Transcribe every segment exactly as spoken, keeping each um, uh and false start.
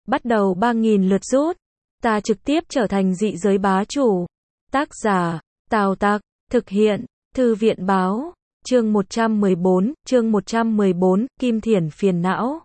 bắt đầu ba nghìn lượt rút. Ta trực tiếp trở thành dị giới bá chủ. Tác giả, Tào Tặc, thực hiện, Thư viện báo, chương một trăm mười bốn, chương một trăm mười bốn, Kim Thiển phiền não.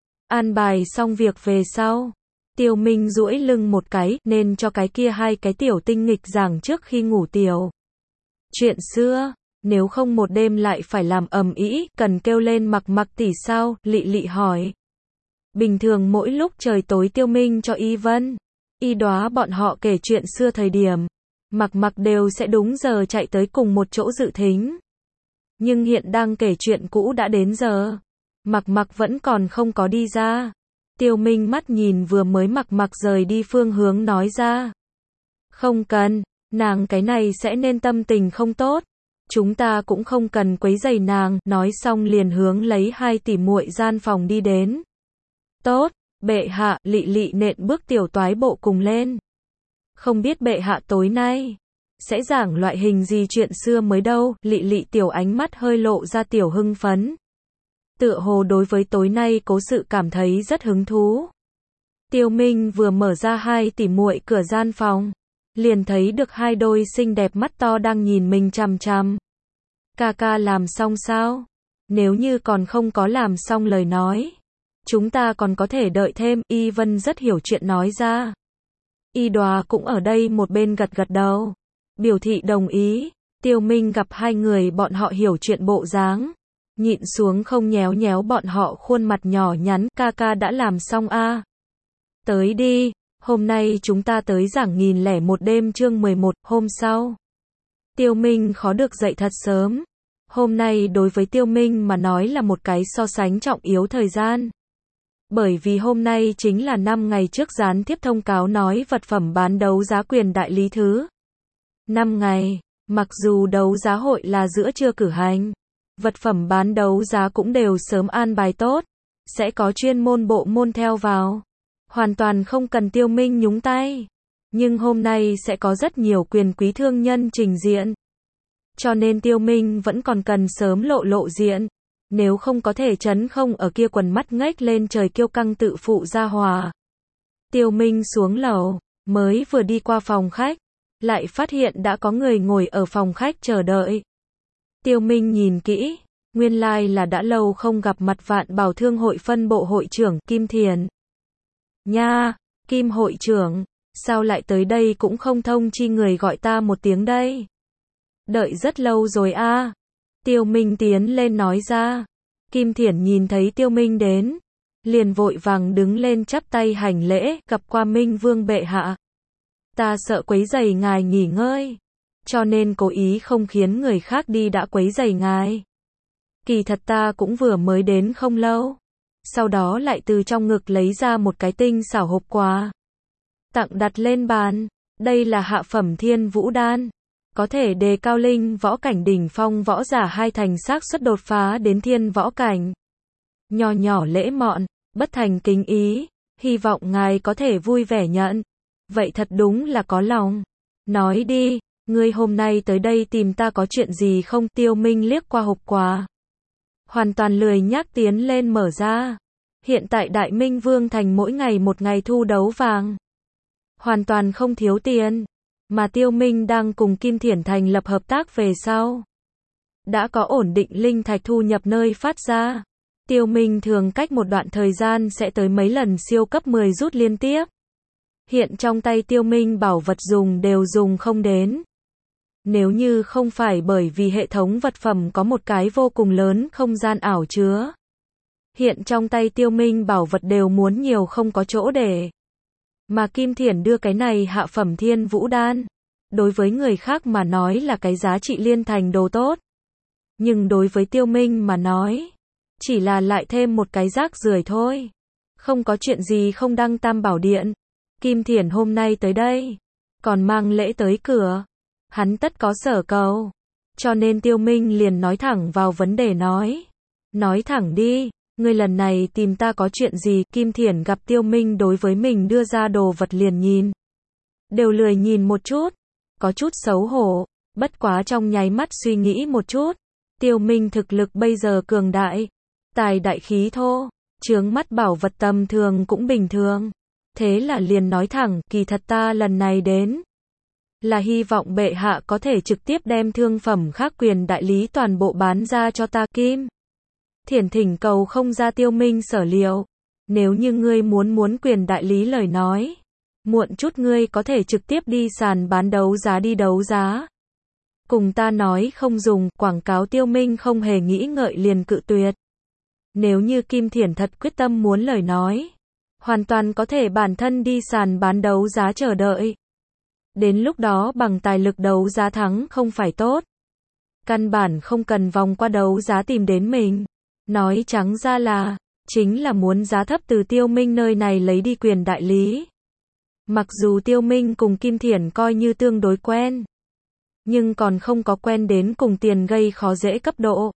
An bài xong việc về sau, Tiêu Minh duỗi lưng một cái, nên cho cái kia hai cái tiểu tinh nghịch giảng trước khi ngủ tiểu. Chuyện xưa, nếu không một đêm lại phải làm ầm ĩ, cần kêu lên Mặc Mặc tỷ sao? Lị Lị hỏi. Bình thường mỗi lúc trời tối Tiêu Minh cho Y Vân, Y Đóa bọn họ kể chuyện xưa thời điểm, Mặc Mặc đều sẽ đúng giờ chạy tới cùng một chỗ dự thính. Nhưng hiện đang kể chuyện cũ đã đến giờ, Mặc Mặc vẫn còn không có đi ra. Tiêu Minh mắt nhìn vừa mới Mặc Mặc rời đi phương hướng nói ra. Không cần, nàng cái này sẽ nên tâm tình không tốt. Chúng ta cũng không cần quấy rầy nàng, nói xong liền hướng lấy hai tỷ muội gian phòng đi đến. Tốt, bệ hạ, Lị Lị nện bước tiểu toái bộ cùng lên. Không biết bệ hạ tối nay sẽ giảng loại hình gì chuyện xưa mới đâu, Lị Lị tiểu ánh mắt hơi lộ ra tiểu hưng phấn. Tựa hồ đối với tối nay cố sự cảm thấy rất hứng thú. Tiêu Minh vừa mở ra hai tỷ muội cửa gian phòng, liền thấy được hai đôi xinh đẹp mắt to đang nhìn mình chằm chằm. Ca ca làm xong sao? Nếu như còn không có làm xong lời nói, chúng ta còn có thể đợi thêm, Y Vân rất hiểu chuyện nói ra. Y Đóa cũng ở đây một bên gật gật đầu, biểu thị đồng ý. Tiêu Minh gặp hai người bọn họ hiểu chuyện bộ dáng, nhịn xuống không nhéo nhéo bọn họ khuôn mặt nhỏ nhắn, ca ca đã làm xong a. À? Tới đi, hôm nay chúng ta tới giảng nghìn lẻ một đêm chương mười một, hôm sau. Tiêu Minh khó được dậy thật sớm. Hôm nay đối với Tiêu Minh mà nói là một cái so sánh trọng yếu thời gian. Bởi vì hôm nay chính là năm ngày trước gián tiếp thông cáo nói vật phẩm bán đấu giá quyền đại lý thứ. năm ngày, mặc dù đấu giá hội là giữa trưa cử hành, vật phẩm bán đấu giá cũng đều sớm an bài tốt, sẽ có chuyên môn bộ môn theo vào. Hoàn toàn không cần Tiêu Minh nhúng tay. Nhưng hôm nay sẽ có rất nhiều quyền quý thương nhân trình diện. Cho nên Tiêu Minh vẫn còn cần sớm lộ lộ diện. Nếu không có thể chấn không ở kia quần mắt ngách lên trời kiêu căng tự phụ ra hòa. Tiêu Minh xuống lầu, mới vừa đi qua phòng khách, lại phát hiện đã có người ngồi ở phòng khách chờ đợi. Tiêu Minh nhìn kỹ, nguyên lai like là đã lâu không gặp mặt Vạn Bảo Thương hội phân bộ hội trưởng Kim Thiển. Nha, Kim hội trưởng, sao lại tới đây cũng không thông chi người gọi ta một tiếng đây? Đợi rất lâu rồi a. À. Tiêu Minh tiến lên nói ra. Kim Thiển nhìn thấy Tiêu Minh đến, liền vội vàng đứng lên chắp tay hành lễ, gặp qua Minh Vương bệ hạ. Ta sợ quấy rầy ngài nghỉ ngơi, cho nên cố ý không khiến người khác đi đã quấy rầy ngài. Kỳ thật ta cũng vừa mới đến không lâu. Sau đó lại từ trong ngực lấy ra một cái tinh xảo hộp quà, tặng đặt lên bàn. Đây là hạ phẩm thiên vũ đan, có thể đề cao linh võ cảnh đỉnh phong võ giả hai thành xác suất đột phá đến thiên võ cảnh. Nhỏ nhỏ lễ mọn, bất thành kính ý, hy vọng ngài có thể vui vẻ nhận. Vậy thật đúng là có lòng. Nói đi, ngươi hôm nay tới đây tìm ta có chuyện gì không? Tiêu Minh liếc qua hộp quà, hoàn toàn lười nhác tiến lên mở ra. Hiện tại Đại Minh Vương thành mỗi ngày một ngày thu đấu vàng, hoàn toàn không thiếu tiền. Mà Tiêu Minh đang cùng Kim Thiển thành lập hợp tác về sau, đã có ổn định linh thạch thu nhập nơi phát ra. Tiêu Minh thường cách một đoạn thời gian sẽ tới mấy lần siêu cấp mười rút liên tiếp. Hiện trong tay Tiêu Minh bảo vật dùng đều dùng không đến. Nếu như không phải bởi vì hệ thống vật phẩm có một cái vô cùng lớn không gian ảo chứa, hiện trong tay Tiêu Minh bảo vật đều muốn nhiều không có chỗ để. Mà Kim Thiển đưa cái này hạ phẩm thiên vũ đan, đối với người khác mà nói là cái giá trị liên thành đồ tốt. Nhưng đối với Tiêu Minh mà nói, chỉ là lại thêm một cái rác rưởi thôi. Không có chuyện gì không đăng tam bảo điện. Kim Thiển hôm nay tới đây, còn mang lễ tới cửa. Hắn tất có sở cầu. Cho nên Tiêu Minh liền nói thẳng vào vấn đề nói. Nói thẳng đi, ngươi lần này tìm ta có chuyện gì? Kim Thiển gặp Tiêu Minh đối với mình đưa ra đồ vật liền nhìn. Đều lười nhìn một chút. Có chút xấu hổ. Bất quá trong nháy mắt suy nghĩ một chút. Tiêu Minh thực lực bây giờ cường đại. Tài đại khí thô. Chướng mắt bảo vật tầm thường cũng bình thường. Thế là liền nói thẳng, kỳ thật ta lần này đến là hy vọng bệ hạ có thể trực tiếp đem thương phẩm khác quyền đại lý toàn bộ bán ra cho ta. Kim Thiển thỉnh cầu không ra Tiêu Minh sở liệu. Nếu như ngươi muốn muốn quyền đại lý lời nói, muộn chút ngươi có thể trực tiếp đi sàn bán đấu giá đi đấu giá. Cùng ta nói không dùng, quảng cáo. Tiêu Minh không hề nghĩ ngợi liền cự tuyệt. Nếu như Kim Thiển thật quyết tâm muốn lời nói, hoàn toàn có thể bản thân đi sàn bán đấu giá chờ đợi. Đến lúc đó bằng tài lực đấu giá thắng không phải tốt. Căn bản không cần vòng qua đấu giá tìm đến mình. Nói trắng ra là, chính là muốn giá thấp từ Tiêu Minh nơi này lấy đi quyền đại lý. Mặc dù Tiêu Minh cùng Kim Thiển coi như tương đối quen, nhưng còn không có quen đến cùng tiền gây khó dễ cấp độ.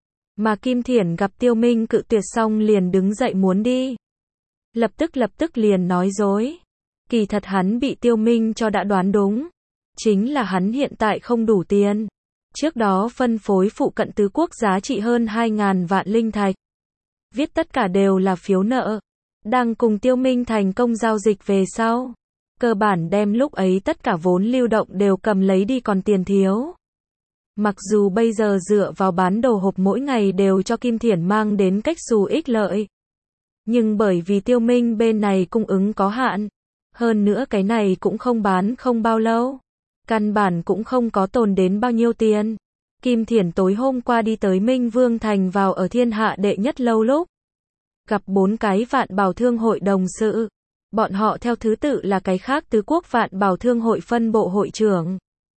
Mà Kim Thiển gặp Tiêu Minh cự tuyệt xong liền đứng dậy muốn đi. Lập tức lập tức liền nói dối. Kỳ thật hắn bị Tiêu Minh cho đã đoán đúng. Chính là hắn hiện tại không đủ tiền. Trước đó phân phối phụ cận tứ quốc giá trị hơn hai ngàn vạn linh thạch. Viết tất cả đều là phiếu nợ. Đang cùng Tiêu Minh thành công giao dịch về sau. Cơ bản đem lúc ấy tất cả vốn lưu động đều cầm lấy đi còn tiền thiếu. Mặc dù bây giờ dựa vào bán đồ hộp mỗi ngày đều cho Kim Thiển mang đến cách xù ích lợi. Nhưng bởi vì Tiêu Minh bên này cung ứng có hạn. Hơn nữa cái này cũng không bán không bao lâu. Căn bản cũng không có tồn đến bao nhiêu tiền. Kim Thiển tối hôm qua đi tới Minh Vương Thành vào ở thiên hạ đệ nhất lâu lúc. Gặp bốn cái vạn bảo thương hội đồng sự. Bọn họ theo thứ tự là cái khác tứ quốc vạn bảo thương hội phân bộ hội trưởng.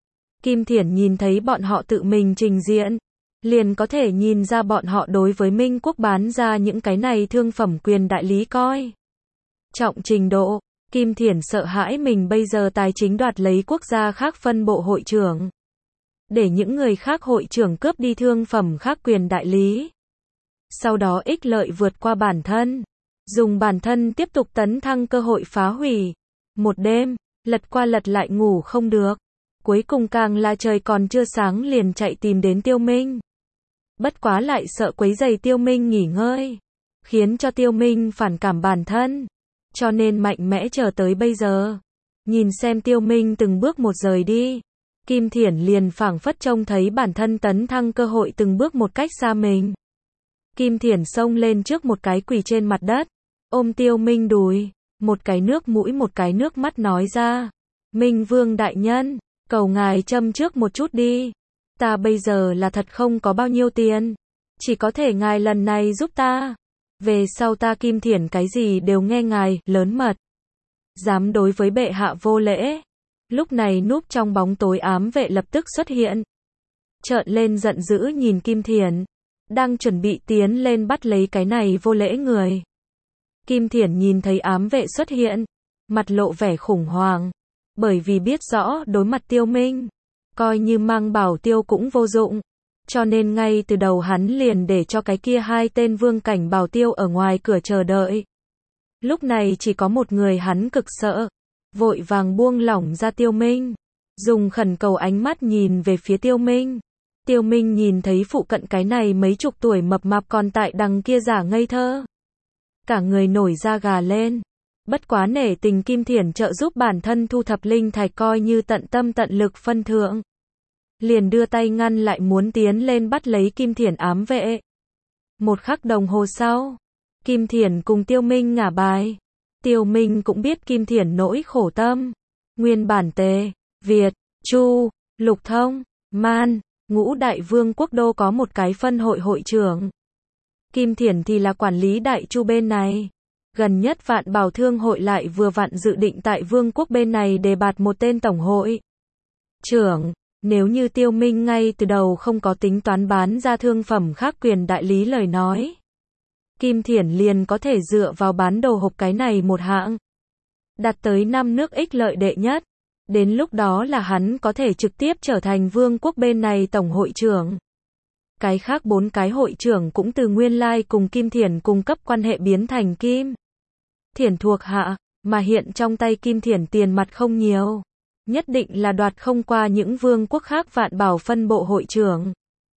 Kim Thiển nhìn thấy bọn họ tự mình trình diện. Liền có thể nhìn ra bọn họ đối với Minh quốc bán ra những cái này thương phẩm quyền đại lý coi trọng trình độ. Kim Thiển sợ hãi mình bây giờ tài chính đoạt lấy quốc gia khác phân bộ hội trưởng. Để những người khác hội trưởng cướp đi thương phẩm khác quyền đại lý. Sau đó ích lợi vượt qua bản thân. Dùng bản thân tiếp tục tấn thăng cơ hội phá hủy. Một đêm, lật qua lật lại ngủ không được. Cuối cùng càng là trời còn chưa sáng liền chạy tìm đến Tiêu Minh. Bất quá lại sợ quấy rầy Tiêu Minh nghỉ ngơi. Khiến cho Tiêu Minh phản cảm bản thân. Cho nên mạnh mẽ chờ tới bây giờ. Nhìn xem Tiêu Minh từng bước một rời đi. Kim Thiển liền phảng phất trông thấy bản thân tấn thăng cơ hội từng bước một cách xa mình. Kim Thiển xông lên trước một cái quỳ trên mặt đất. Ôm Tiêu Minh đùi. Một cái nước mũi một cái nước mắt nói ra. Minh Vương đại nhân, cầu ngài châm trước một chút đi. Ta bây giờ là thật không có bao nhiêu tiền. Chỉ có thể ngài lần này giúp ta. Về sau ta Kim Thiển cái gì đều nghe ngài, lớn mật. Dám đối với bệ hạ vô lễ. Lúc này núp trong bóng tối ám vệ lập tức xuất hiện. Trợn lên giận dữ nhìn Kim Thiển. Đang chuẩn bị tiến lên bắt lấy cái này vô lễ người. Kim Thiển nhìn thấy ám vệ xuất hiện. Mặt lộ vẻ khủng hoảng. Bởi vì biết rõ đối mặt Tiêu Minh. Coi như mang bảo tiêu cũng vô dụng. Cho nên ngay từ đầu hắn liền để cho cái kia hai tên vương cảnh bảo tiêu ở ngoài cửa chờ đợi. Lúc này chỉ có một người hắn cực sợ. Vội vàng buông lỏng ra Tiêu Minh. Dùng khẩn cầu ánh mắt nhìn về phía Tiêu Minh. Tiêu Minh nhìn thấy phụ cận cái này mấy chục tuổi mập mạp còn tại đằng kia giả ngây thơ. Cả người nổi da gà lên. Bất quá nể tình Kim Thiển trợ giúp bản thân thu thập linh thạch coi như tận tâm tận lực phân thượng. Liền đưa tay ngăn lại muốn tiến lên bắt lấy Kim Thiển ám vệ. Một khắc đồng hồ sau, Kim Thiển cùng Tiêu Minh ngả bài. Tiêu Minh cũng biết Kim Thiển nỗi khổ tâm. Nguyên bản Tề, Việt, Chu, Lục Thông, Man, Ngũ đại vương quốc đô có một cái phân hội hội trưởng. Kim Thiển thì là quản lý đại Chu bên này. Gần nhất Vạn Bảo Thương hội lại vừa vặn dự định tại vương quốc bên này đề bạt một tên tổng hội trưởng. Nếu như Tiêu Minh ngay từ đầu không có tính toán bán ra thương phẩm khác quyền đại lý lời nói, Kim Thiển liền có thể dựa vào bán đồ hộp cái này một hạng, đạt tới năm nước ích lợi đệ nhất. Đến lúc đó là hắn có thể trực tiếp trở thành vương quốc bên này tổng hội trưởng. Cái khác bốn cái hội trưởng cũng từ nguyên lai cùng Kim Thiển cung cấp quan hệ biến thành Kim Thiển thuộc hạ, mà hiện trong tay Kim Thiển tiền mặt không nhiều. Nhất định là đoạt không qua những vương quốc khác Vạn Bảo phân bộ hội trưởng.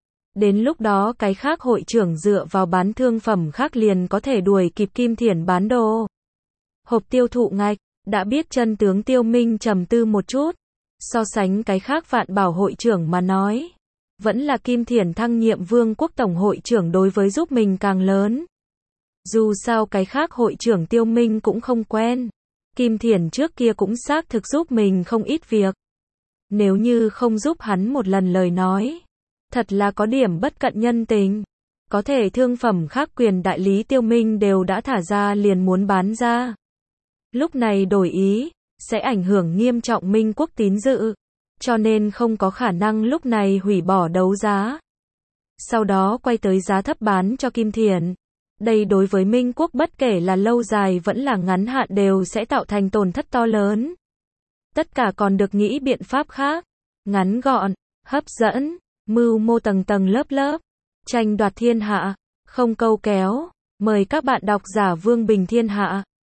Đến lúc đó cái khác hội trưởng dựa vào bán thương phẩm khác liền có thể đuổi kịp Kim Thiển bán đồ hộp tiêu thụ ngạch. Đã biết chân tướng Tiêu Minh trầm tư một chút. So sánh cái khác Vạn Bảo hội trưởng mà nói. Vẫn là Kim Thiển thăng nhiệm Vương quốc tổng hội trưởng đối với giúp mình càng lớn. Dù sao cái khác hội trưởng Tiêu Minh cũng không quen. Kim Thiển trước kia cũng xác thực giúp mình không ít việc. Nếu như không giúp hắn một lần lời nói. Thật là có điểm bất cận nhân tình. Có thể thương phẩm khác quyền đại lý Tiêu Minh đều đã thả ra liền muốn bán ra. Lúc này đổi ý, sẽ ảnh hưởng nghiêm trọng Minh quốc tín dự. Cho nên không có khả năng lúc này hủy bỏ đấu giá. Sau đó quay tới giá thấp bán cho Kim Thiển. Đây đối với Minh quốc bất kể là lâu dài vẫn là ngắn hạn đều sẽ tạo thành tổn thất to lớn. Tất cả còn được nghĩ biện pháp khác. Ngắn gọn, hấp dẫn, mưu mô tầng tầng lớp lớp. Tranh đoạt thiên hạ, không câu kéo. Mời các bạn đọc giả Vương Bình Thiên Hạ.